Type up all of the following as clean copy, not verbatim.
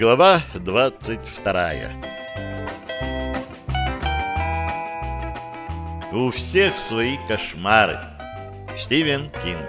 Глава 22. У всех свои кошмары. Стивен Кинг.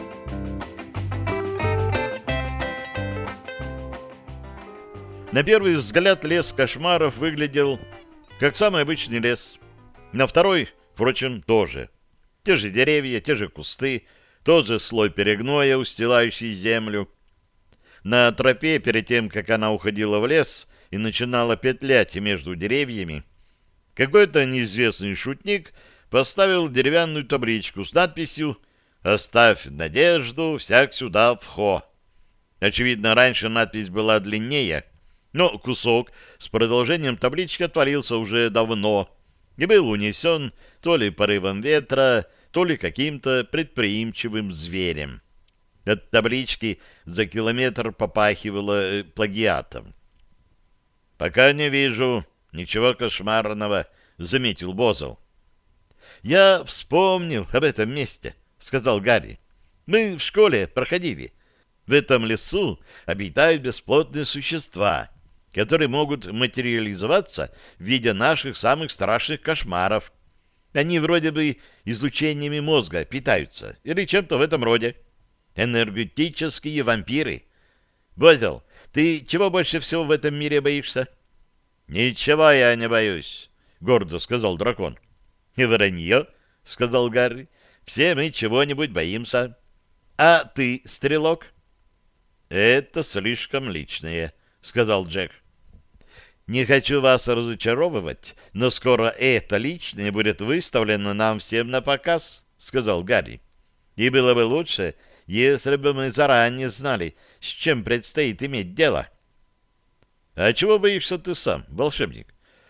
На первый взгляд лес кошмаров выглядел как самый обычный лес. На второй, впрочем, тоже. Те же деревья, те же кусты, тот же слой перегноя, устилающий землю. На тропе, перед тем, как она уходила в лес и начинала петлять между деревьями, какой-то неизвестный шутник поставил деревянную табличку с надписью «Оставь надежду, всяк сюда вхо». Очевидно, раньше надпись была длиннее, но кусок с продолжением таблички отвалился уже давно и был унесен то ли порывом ветра, то ли каким-то предприимчивым зверем. От таблички за километр попахивало плагиатом. «Пока не вижу ничего кошмарного», — заметил Бозел. «Я вспомнил об этом месте», — сказал Гарри. «Мы в школе проходили. В этом лесу обитают бесплотные существа, которые могут материализоваться в виде наших самых страшных кошмаров. Они вроде бы излучениями мозга питаются или чем-то в этом роде. Энергетические вампиры. Бозел, ты чего больше всего в этом мире боишься?» «Ничего я не боюсь», — гордо сказал дракон. «Вранье», — сказал Гарри. «Все мы чего-нибудь боимся. А ты, стрелок?» «Это слишком личное», — сказал Джек. «Не хочу вас разочаровывать, но скоро это личное будет выставлено нам всем на показ», — сказал Гарри. «И было бы лучше, если бы мы заранее знали, с чем предстоит иметь дело». «А чего боишься ты сам, волшебник?»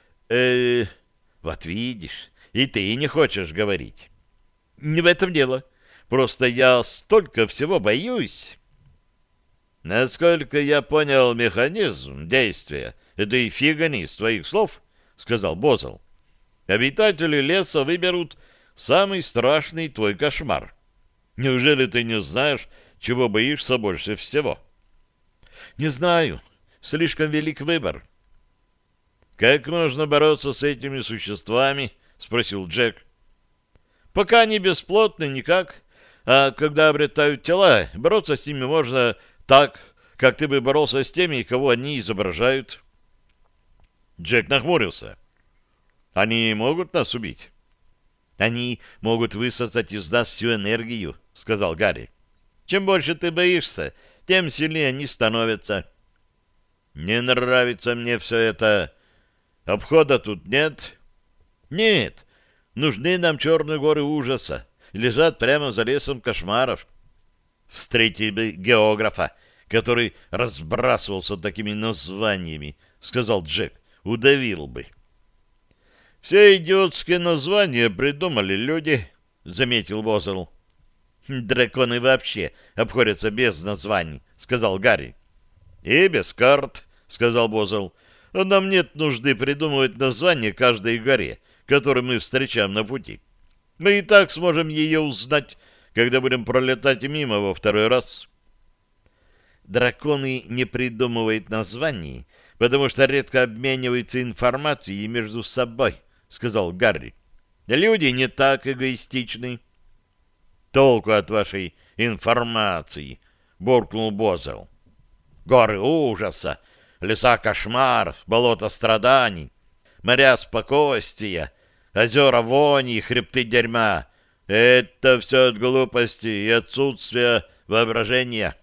Вот видишь, и ты не хочешь говорить». «Не в этом дело. Просто я столько всего боюсь». «Насколько я понял механизм действия этой фигни с твоих слов, — сказал Бозел, — обитатели леса выберут самый страшный твой кошмар. Неужели ты не знаешь, чего боишься больше всего?» «Не знаю. Слишком велик выбор». «Как можно бороться с этими существами?» — спросил Джек. «Пока они бесплотны, никак. А когда обретают тела, бороться с ними можно так, как ты бы боролся с теми, кого они изображают». Джек нахмурился. «Они могут нас убить?» «Они могут высосать из нас всю энергию», — сказал Гарри. «Чем больше ты боишься, тем сильнее они становятся». «Не нравится мне все это. Обхода тут нет?» «Нет. Нужны нам черные горы ужаса. Лежат прямо за лесом кошмаров». «Встретили бы географа, который разбрасывался такими названиями», — сказал Джек. «Удавил бы». «Все идиотские названия придумали люди», — заметил Бозел. «Драконы вообще обходятся без названий», — сказал Гарри. «И без карт», — сказал Бозел. «Нам нет нужды придумывать название каждой горе, которую мы встречаем на пути. Мы и так сможем ее узнать, когда будем пролетать мимо во второй раз». «Драконы не придумывают названий, потому что редко обмениваются информацией между собой», — сказал Гарри. «Люди не так эгоистичны». «Толку от вашей информации», — буркнул Бозел. «Горы ужаса, леса кошмаров, болота страданий, моря спокойствия, озера вони и хребты дерьма — это все от глупости и отсутствия воображения».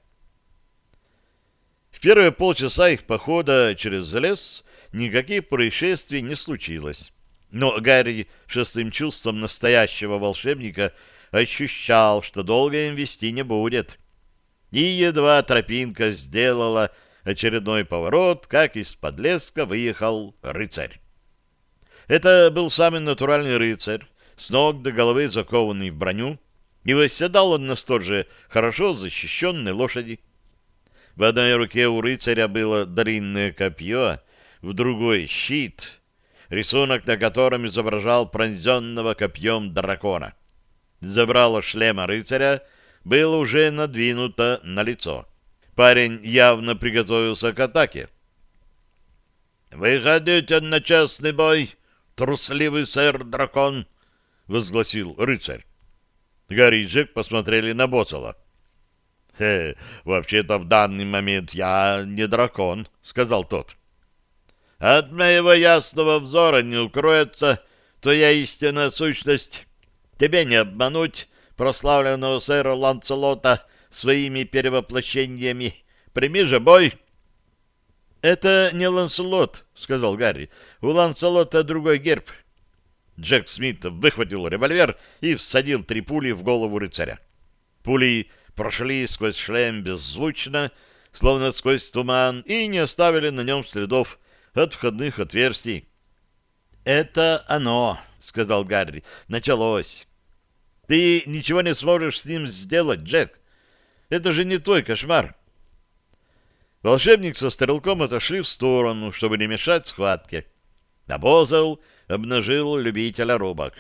В первые полчаса их похода через лес никаких происшествий не случилось. Но Гарри шестым чувством настоящего волшебника ощущал, что долго им вести не будет. И едва тропинка сделала очередной поворот, как из-под леска выехал рыцарь. Это был самый натуральный рыцарь, с ног до головы закованный в броню, и восседал он на столь же хорошо защищенной лошади. В одной руке у рыцаря было длинное копье, в другой — щит, рисунок на котором изображал пронзенного копьем дракона. Забрало шлема рыцаря было уже надвинуто на лицо. Парень явно приготовился к атаке. «Выходите на честный бой, трусливый сэр-дракон!» — возгласил рыцарь. Гарри и Джек посмотрели на Бозела. «Вообще-то в данный момент я не дракон», — сказал тот. «От моего ясного взора не укроется твоя истинная сущность. Тебе не обмануть прославленного сэра Ланцелота своими перевоплощениями. Прими же бой!» «Это не Ланселот», — сказал Гарри. «У Ланселота другой герб». Джек Смит выхватил револьвер и всадил 3 пули в голову рыцаря. Пули прошли сквозь шлем беззвучно, словно сквозь туман, и не оставили на нем следов от входных отверстий. «Это оно», — сказал Гарри. «Началось. Ты ничего не сможешь с ним сделать, Джек. Это же не твой кошмар». Волшебник со стрелком отошли в сторону, чтобы не мешать схватке. А Бозел обнажил любителя рубок.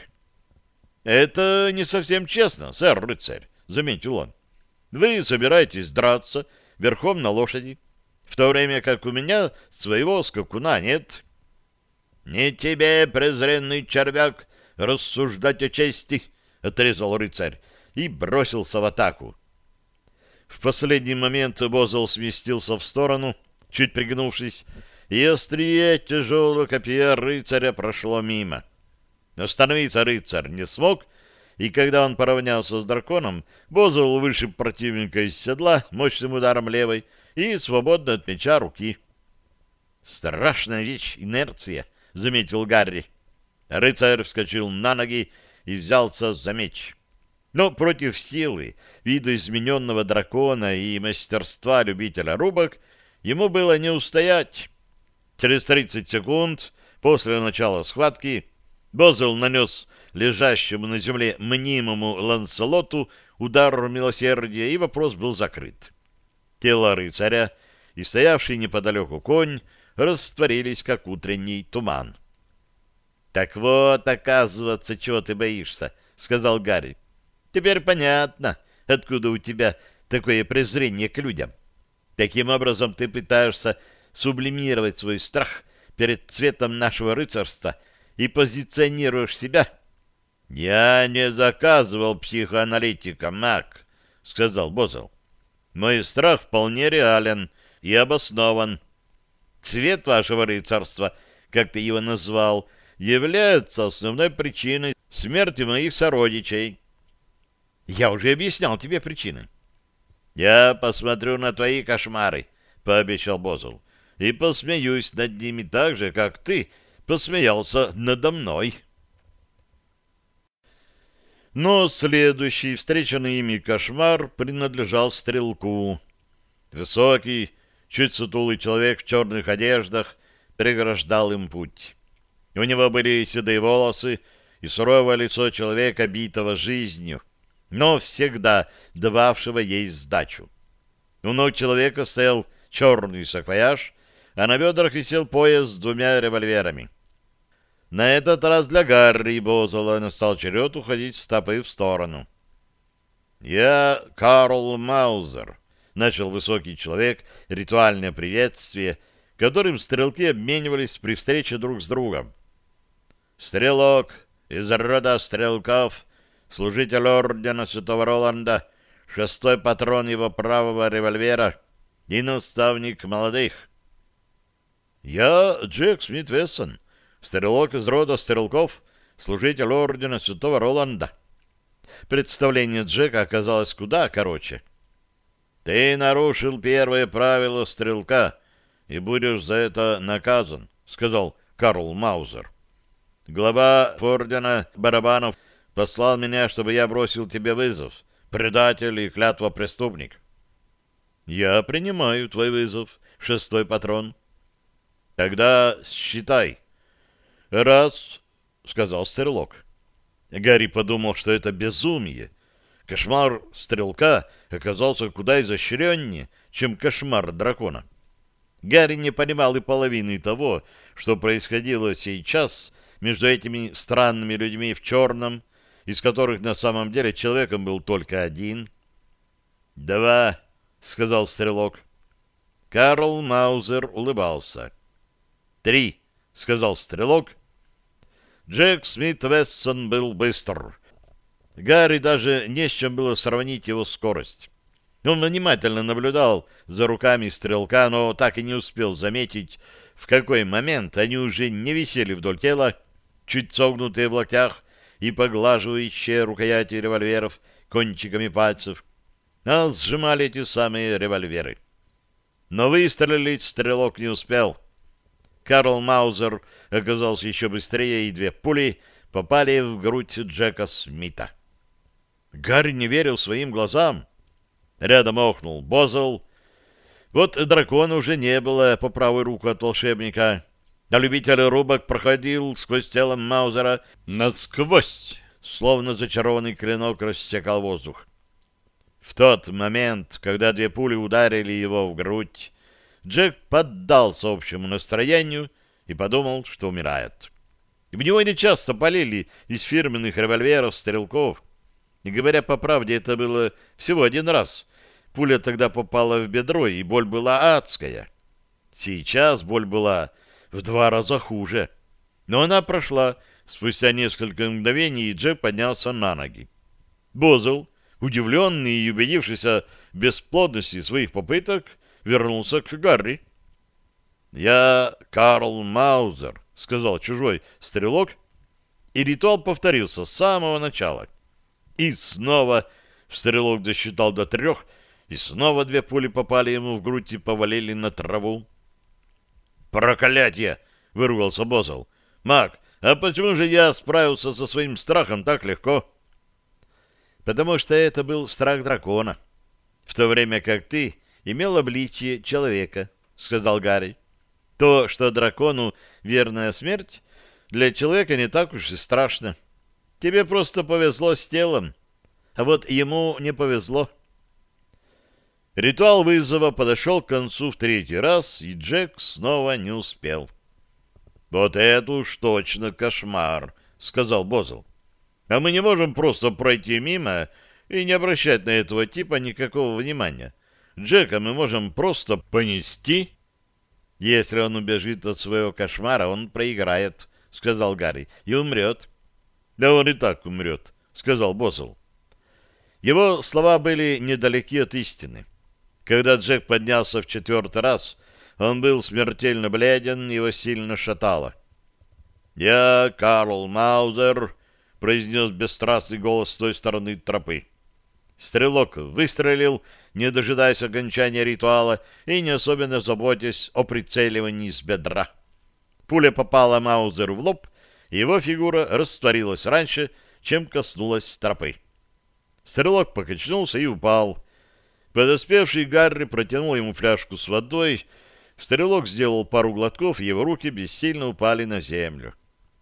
«Это не совсем честно, сэр-рыцарь», — заметил он. «Вы собираетесь драться верхом на лошади, в то время как у меня своего скакуна нет». «Не тебе, презренный червяк, рассуждать о чести», — отрезал рыцарь и бросился в атаку. В последний момент Бозел сместился в сторону, чуть пригнувшись, и острие тяжелого копья рыцаря прошло мимо. Остановиться рыцарь не смог, и когда он поравнялся с драконом, Бозел вышиб противника из седла мощным ударом левой и свободно от меча руки. «Страшная вещь — инерция», — заметил Гарри. Рыцарь вскочил на ноги и взялся за меч. Но против силы, видоизмененного дракона и мастерства любителя рубок ему было не устоять. Через 30 секунд после начала схватки Бозел нанес лежащему на земле мнимому Ланселоту удар милосердия, и вопрос был закрыт. Тело рыцаря и стоявший неподалеку конь растворились, как утренний туман. «Так вот, оказывается, чего ты боишься», — сказал Гарри. «Теперь понятно, откуда у тебя такое презрение к людям. Таким образом ты пытаешься сублимировать свой страх перед цветом нашего рыцарства и позиционируешь себя». «Я не заказывал психоаналитика, маг», — сказал Бозел. «Мой страх вполне реален и обоснован. Цвет вашего рыцарства, как ты его назвал, является основной причиной смерти моих сородичей». «Я уже объяснял тебе причины». «Я посмотрю на твои кошмары», — пообещал Бозел, «и посмеюсь над ними так же, как ты посмеялся надо мной». Но следующий встреченный ими кошмар принадлежал стрелку. Высокий, чуть сутулый человек в черных одеждах преграждал им путь. У него были седые волосы и суровое лицо человека, битого жизнью, но всегда дававшего ей сдачу. У ног человека стоял черный саквояж, а на бедрах висел пояс с 2 револьверами. На этот раз для Гарри Бозела настал черед уходить стопы в сторону. «Я Карл Маузер», — начал высокий человек ритуальное приветствие, которым стрелки обменивались при встрече друг с другом. «Стрелок из рода стрелков, служитель ордена Святого Роланда, 6-й патрон его правого револьвера и наставник молодых». «Я Джек Смит-Вессон, стрелок из рода стрелков, служитель ордена Святого Роланда». Представление Джека оказалось куда короче. «Ты нарушил первое правило стрелка и будешь за это наказан», — сказал Карл Маузер. «Глава ордена Барабанов послал меня, чтобы я бросил тебе вызов, предатель и клятвопреступник». «Я принимаю твой вызов, 6-й патрон». «Тогда считай». «Раз», — сказал стрелок. Гарри подумал, что это безумие. Кошмар стрелка оказался куда изощреннее, чем кошмар дракона. Гарри не понимал и половины того, что происходило сейчас между этими странными людьми в черном, из которых на самом деле человеком был только один. «2», — сказал стрелок. Карл Маузер улыбался. 3, — сказал стрелок. Джек Смит Вессон был быстр. Гарри даже не с чем было сравнить его скорость. Он внимательно наблюдал за руками стрелка, но так и не успел заметить, в какой момент они уже не висели вдоль тела, чуть согнутые в локтях и поглаживающие рукояти револьверов кончиками пальцев, а сжимали эти самые револьверы. Но выстрелить стрелок не успел. Карл Маузер оказался еще быстрее, и 2 пули попали в грудь Джека Смита. Гарри не верил своим глазам. Рядом охнул Бозл. Вот дракона уже не было по правую руку от волшебника, а любитель рубок проходил сквозь тело Маузера насквозь, словно зачарованный клинок рассекал воздух. В тот момент, когда 2 пули ударили его в грудь, Джек поддался общему настроению и подумал, что умирает. В него нечасто полили из фирменных револьверов стрелков. И, говоря по правде, это было всего 1 раз. Пуля тогда попала в бедро, и боль была адская. Сейчас боль была в 2 раза хуже. Но она прошла спустя несколько мгновений, и Джек поднялся на ноги. Бозл, удивленный и убедившийся в бесплодности своих попыток, вернулся к Гарри. «Я Карл Маузер», — сказал чужой стрелок, и ритуал повторился с самого начала. И снова стрелок досчитал до 3, и снова 2 пули попали ему в грудь и повалили на траву. «Проклятье!» — выругался Бозл. «Мак, а почему же я справился со своим страхом так легко?» «Потому что это был страх дракона, в то время как ты имел обличие человека», — сказал Гарри. «То, что дракону верная смерть, для человека не так уж и страшно. Тебе просто повезло с телом, а вот ему не повезло». Ритуал вызова подошел к концу в 3-й раз, и Джек снова не успел. «Вот это уж точно кошмар», — сказал Бозл. «А мы не можем просто пройти мимо и не обращать на этого типа никакого внимания. Джека мы можем просто понести». «Если он убежит от своего кошмара, он проиграет», — сказал Гарри, — «и умрет». «Да он и так умрет», — сказал Бозл. Его слова были недалеки от истины. Когда Джек поднялся в 4-й раз, он был смертельно бледен, его сильно шатало. «Я Карл Маузер», — произнес бесстрастный голос с той стороны тропы. Стрелок выстрелил, не дожидаясь окончания ритуала и не особенно заботясь о прицеливании с бедра. Пуля попала Маузеру в лоб, и его фигура растворилась раньше, чем коснулась тропы. Стрелок покачнулся и упал. Подоспевший Гарри протянул ему фляжку с водой. Стрелок сделал пару глотков, и его руки бессильно упали на землю.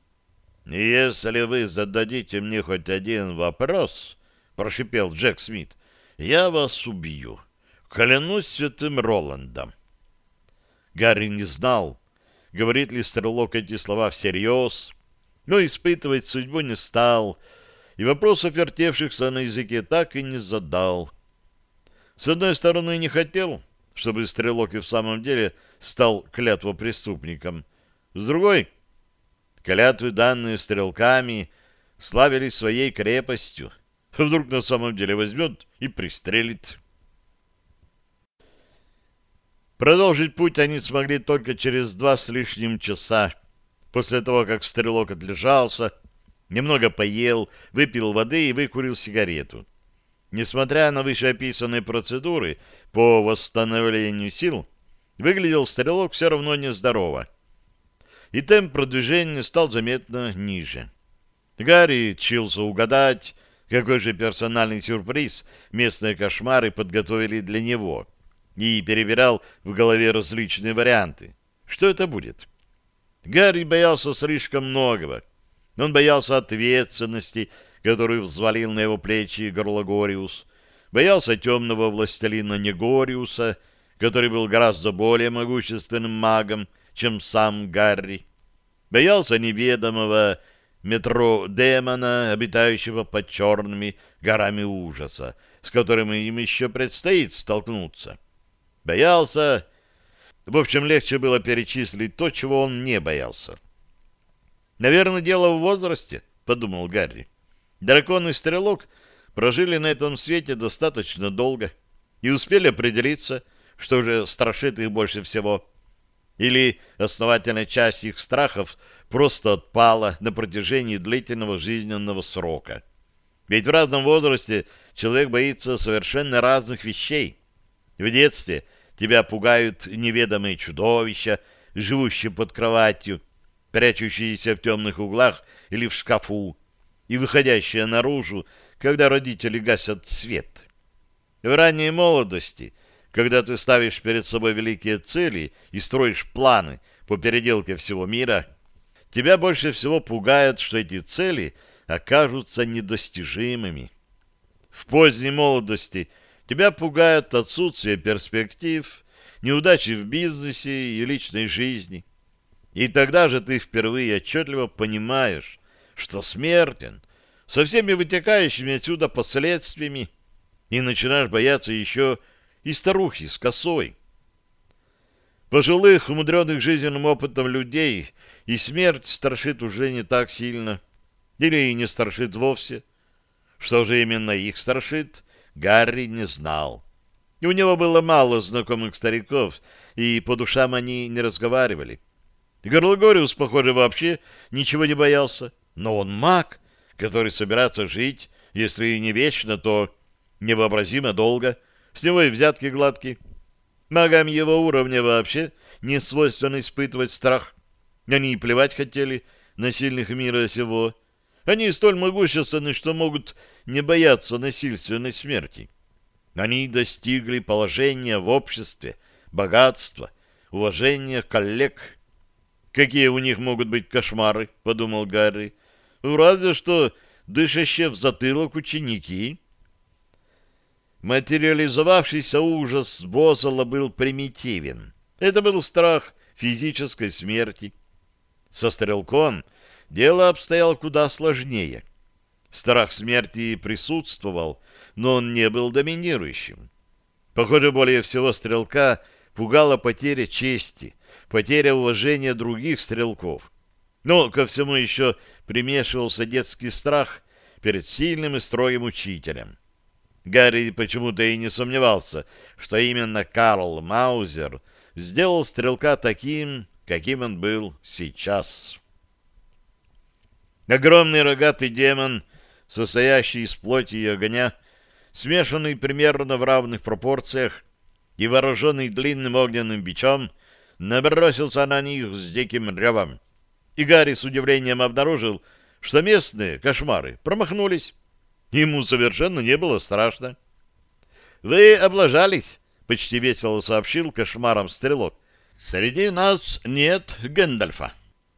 «Если вы зададите мне хоть один вопрос, — прошипел Джек Смит, — я вас убью. Клянусь святым Роландом». Гарри не знал, говорит ли стрелок эти слова всерьез, но испытывать судьбу не стал, и вопросов, вертевшихся на языке, так и не задал. С одной стороны, не хотел, чтобы стрелок и в самом деле стал клятвопреступником. С другой, клятвы, данные стрелками, славились своей крепостью. Вдруг на самом деле возьмет и пристрелит. Продолжить путь они смогли только через 2 с лишним часа, после того, как стрелок отлежался, немного поел, выпил воды и выкурил сигарету. Несмотря на вышеописанные процедуры по восстановлению сил, выглядел стрелок все равно нездорово. И темп продвижения стал заметно ниже. Гарри чился угадать, какой же персональный сюрприз местные кошмары подготовили для него, и перебирал в голове различные варианты. Что это будет? Гарри боялся слишком многого. Он боялся ответственности, которую взвалил на его плечи Горлагориус, боялся темного властелина Негориуса, который был гораздо более могущественным магом, чем сам Гарри, боялся неведомого метро-демона, обитающего под черными горами ужаса, с которым им еще предстоит столкнуться. Боялся В общем, легче было перечислить то, чего он не боялся. «Наверное, дело в возрасте», — подумал Гарри. «Дракон и стрелок прожили на этом свете достаточно долго и успели определиться, что же страшит их больше всего. Или основательная часть их страхов просто отпала на протяжении длительного жизненного срока. Ведь в разном возрасте человек боится совершенно разных вещей. В детстве тебя пугают неведомые чудовища, живущие под кроватью, прячущиеся в темных углах или в шкафу, и выходящие наружу, когда родители гасят свет. В ранней молодости, когда ты ставишь перед собой великие цели и строишь планы по переделке всего мира, тебя больше всего пугает, что эти цели окажутся недостижимыми. В поздней молодости тебя пугает отсутствие перспектив, неудачи в бизнесе и личной жизни. И тогда же ты впервые отчетливо понимаешь, что смертен, со всеми вытекающими отсюда последствиями, и начинаешь бояться еще и старухи с косой. Пожилых, умудренных жизненным опытом людей и смерть страшит уже не так сильно, или и не страшит вовсе. Что же именно их страшит, Гарри не знал. И у него было мало знакомых стариков, и по душам они не разговаривали. Горлогориус, похоже, вообще ничего не боялся. Но он маг, который собирается жить, если и не вечно, то невообразимо долго. С него и взятки гладкие. Магам его уровня вообще не свойственно испытывать страх. Они и плевать хотели на сильных мира сего. Они столь могущественны, что могут не бояться насильственной смерти. Они достигли положения в обществе, богатства, уважения коллег. Какие у них могут быть кошмары, подумал Гарри. Разве что дышащие в затылок ученики. Материализовавшийся ужас Бозела был примитивен. Это был страх физической смерти. Со стрелком дело обстояло куда сложнее. Страх смерти присутствовал, но он не был доминирующим. Похоже, более всего стрелка пугала потеря чести, потеря уважения других стрелков. Но ко всему еще примешивался детский страх перед сильным и строгим учителем. Гарри почему-то и не сомневался, что именно Карл Маузер сделал стрелка таким, каким он был сейчас. Огромный рогатый демон, состоящий из плоти и огня, смешанный примерно в равных пропорциях и вооруженный длинным огненным бичом, набросился на них с диким ревом. И Гарри с удивлением обнаружил, что местные кошмары промахнулись. Ему совершенно не было страшно. «Вы облажались», — почти весело сообщил кошмаром стрелок. «Среди нас нет Гэндальфа».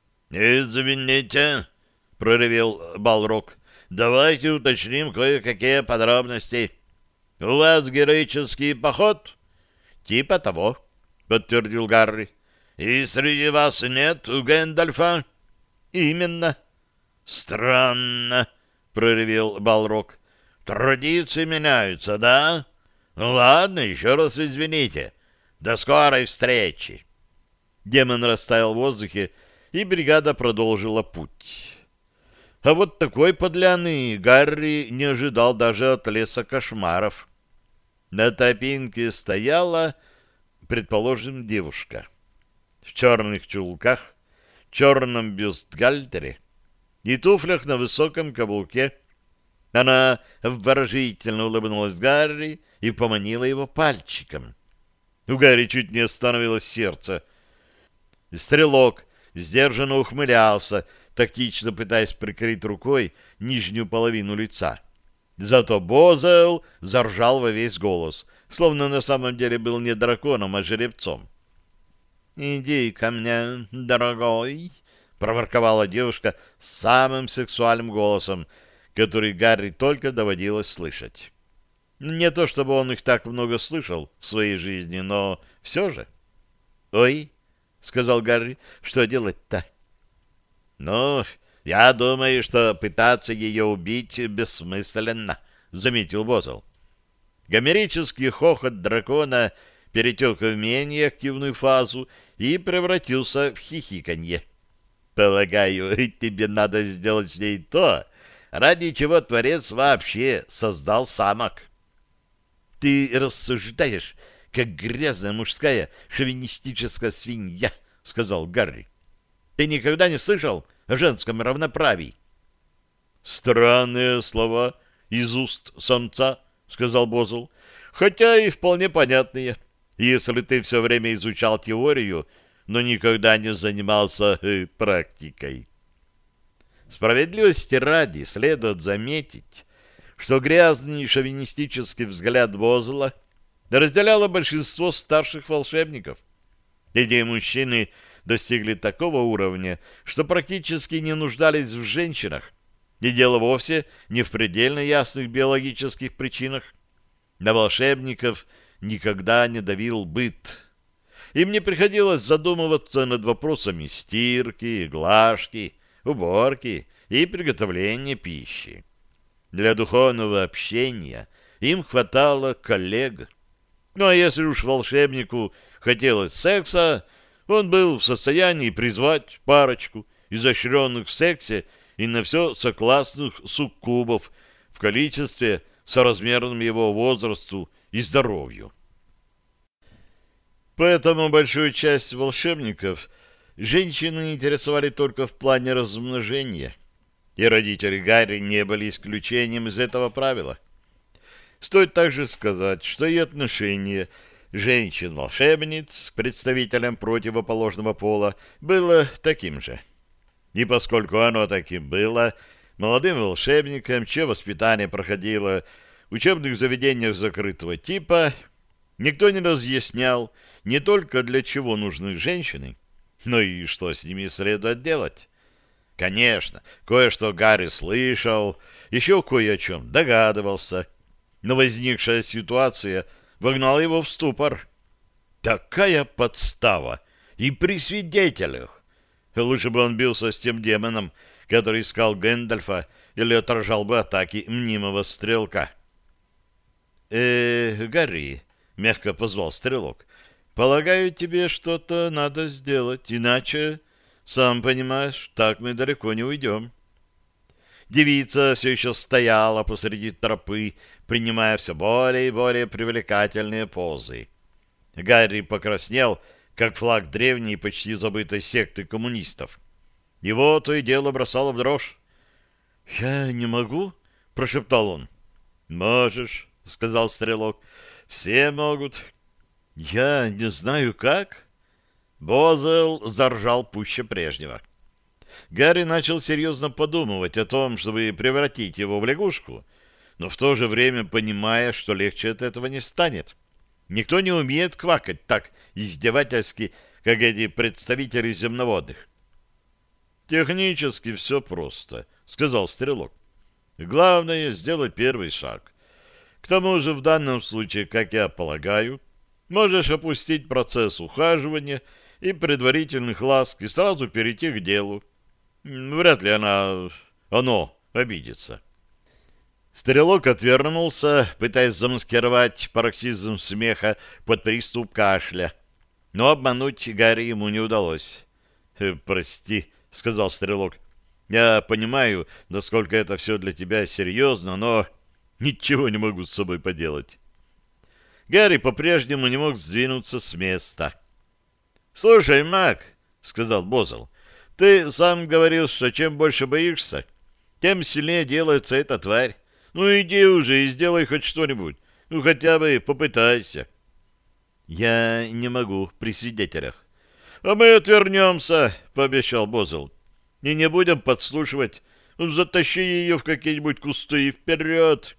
«Извините», — проревел Балрог, — «давайте уточним кое-какие подробности. У вас героический поход?» «Типа того», — подтвердил Гарри. «И среди вас нет Гэндальфа?» «Именно». «Странно», — проревел Балрог. «Традиции меняются, да? Ну ладно, еще раз извините. До скорой встречи». Демон растаял в воздухе, и бригада продолжила путь. А вот такой подляны Гарри не ожидал даже от леса кошмаров. На тропинке стояла, предположим, девушка. В черных чулках, черном бюстгальтере и туфлях на высоком каблуке. Она обворожительно улыбнулась Гарри и поманила его пальчиком. У Гарри чуть не остановилось сердце. Стрелок сдержанно ухмылялся, тактично пытаясь прикрыть рукой нижнюю половину лица. Зато Бозел заржал во весь голос, словно на самом деле был не драконом, а жеребцом. «Иди ко мне, дорогой», — проворковала девушка с самым сексуальным голосом, который Гарри только доводилось слышать. Не то чтобы он их так много слышал в своей жизни, но все же. «Ой», — сказал Гарри, — «что делать-то?» «Ну, я думаю, что пытаться ее убить бессмысленно», — заметил Бозел. Гомерический хохот дракона перетек в менее активную фазу и превратился в хихиканье. «Полагаю, тебе надо сделать с ней то, ради чего Творец вообще создал самок». «Ты рассуждаешь, как грязная мужская шовинистическая свинья», — сказал Гарри. «Ты никогда не слышал о женском равноправии?» «Странные слова из уст самца», — сказал Бозл, «хотя и вполне понятные, если ты все время изучал теорию, но никогда не занимался практикой». Справедливости ради следует заметить, что грязный шовинистический взгляд Бозла разделяло большинство старших волшебников. Эти мужчины достигли такого уровня, что практически не нуждались в женщинах, и дело вовсе не в предельно ясных биологических причинах. На волшебников никогда не давил быт. Им не приходилось задумываться над вопросами стирки, глажки, уборки и приготовления пищи. Для духовного общения им хватало коллег. Ну а если уж волшебнику хотелось секса, он был в состоянии призвать парочку изощренных в сексе и на все согласных суккубов в количестве соразмерном его возрасту и здоровью. Поэтому большую часть волшебников женщины интересовали только в плане размножения, и родители Гарри не были исключением из этого правила. Стоит также сказать, что и отношение женщин-волшебниц к представителям противоположного пола было таким же. И поскольку оно таким было, молодым волшебникам, чье воспитание проходило в учебных заведениях закрытого типа, никто не разъяснял не только для чего нужны женщины, но и что с ними следует делать. Конечно, кое-что Гарри слышал, еще кое о чем догадывался, но возникшая ситуация вогнала его в ступор. Такая подстава! И при свидетелях! Лучше бы он бился с тем демоном, который искал Гэндальфа, или отражал бы атаки мнимого стрелка. Гарри, — мягко позвал стрелок, — полагаю, тебе что-то надо сделать, иначе, сам понимаешь, так мы далеко не уйдем». Девица все еще стояла посреди тропы, принимая все более и более привлекательные позы. Гарри покраснел, как флаг древней, почти забытой секты коммунистов. Его то и дело бросало в дрожь. «Я не могу?» — прошептал он. «Можешь», — сказал стрелок. «Все могут». «Я не знаю, как». Бозел заржал пуще прежнего. Гарри начал серьезно подумывать о том, чтобы превратить его в лягушку, но в то же время понимая, что легче от этого не станет. Никто не умеет квакать так издевательски, как эти представители земноводных. «Технически все просто», — сказал стрелок. «Главное — сделать первый шаг. К тому же в данном случае, как я полагаю, можешь опустить процесс ухаживания и предварительных ласк и сразу перейти к делу. Вряд ли оно обидится». Стрелок отвернулся, пытаясь замаскировать пароксизм смеха под приступ кашля. Но обмануть Гарри ему не удалось. «Прости», — сказал стрелок. «Я понимаю, насколько это все для тебя серьезно, но ничего не могу с собой поделать». Гарри по-прежнему не мог сдвинуться с места. «Слушай, маг», — сказал Бозл, — «ты сам говорил, что чем больше боишься, тем сильнее делается эта тварь. Ну иди уже и сделай хоть что-нибудь. Ну хотя бы попытайся». «Я не могу при свидетелях». «А мы отвернемся», — пообещал Бозл. «И не будем подслушивать. Затащи ее в какие-нибудь кусты и вперед».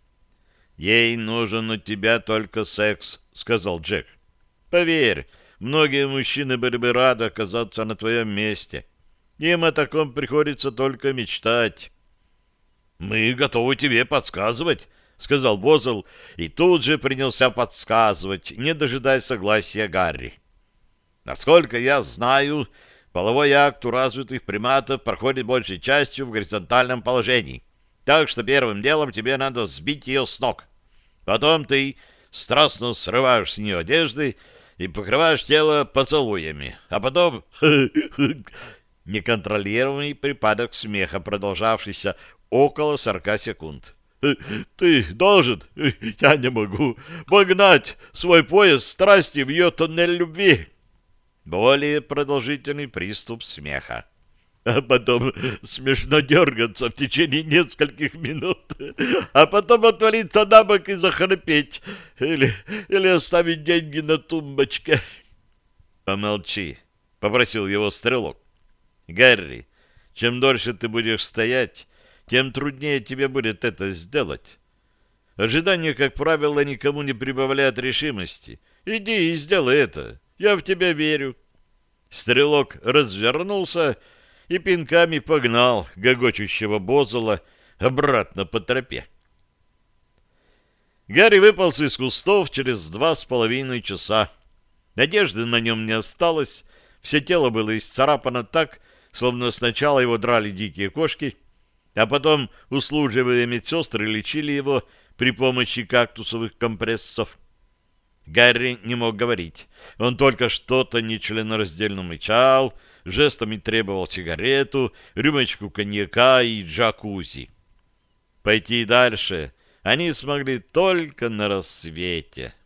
«Ей нужен от тебя только секс», — сказал Джек. «Поверь, многие мужчины были бы рады оказаться на твоем месте. Им о таком приходится только мечтать». «Мы готовы тебе подсказывать», — сказал Бозл, и тут же принялся подсказывать, не дожидаясь согласия Гарри. «Насколько я знаю, половой акт у развитых приматов проходит большей частью в горизонтальном положении, так что первым делом тебе надо сбить ее с ног. Потом ты страстно срываешь с нее одежды и покрываешь тело поцелуями, а потом... Неконтролируемый припадок смеха, продолжавшийся около 40 секунд. Ты должен, я не могу, вогнать свой пояс страсти в ее тоннель любви. Более продолжительный приступ смеха. А потом смешно дергаться в течение нескольких минут, а потом отвалиться на бок и захрапеть, или оставить деньги на тумбочке. Помолчи, попросил его стрелок. Гарри, чем дольше ты будешь стоять, тем труднее тебе будет это сделать. Ожидание, как правило, никому не прибавляет решимости. Иди и сделай это. Я в тебя верю. Стрелок развернулся и пинками погнал гогочущего Бозола обратно по тропе. Гарри выполз из кустов через 2,5 часа. Одежды на нем не осталось, все тело было исцарапано так, словно сначала его драли дикие кошки, а потом услужливые медсестры лечили его при помощи кактусовых компрессов. Гарри не мог говорить. Он только что-то нечленораздельно мычал, жестами требовал сигарету, рюмочку коньяка и джакузи. Пойти дальше они смогли только на рассвете.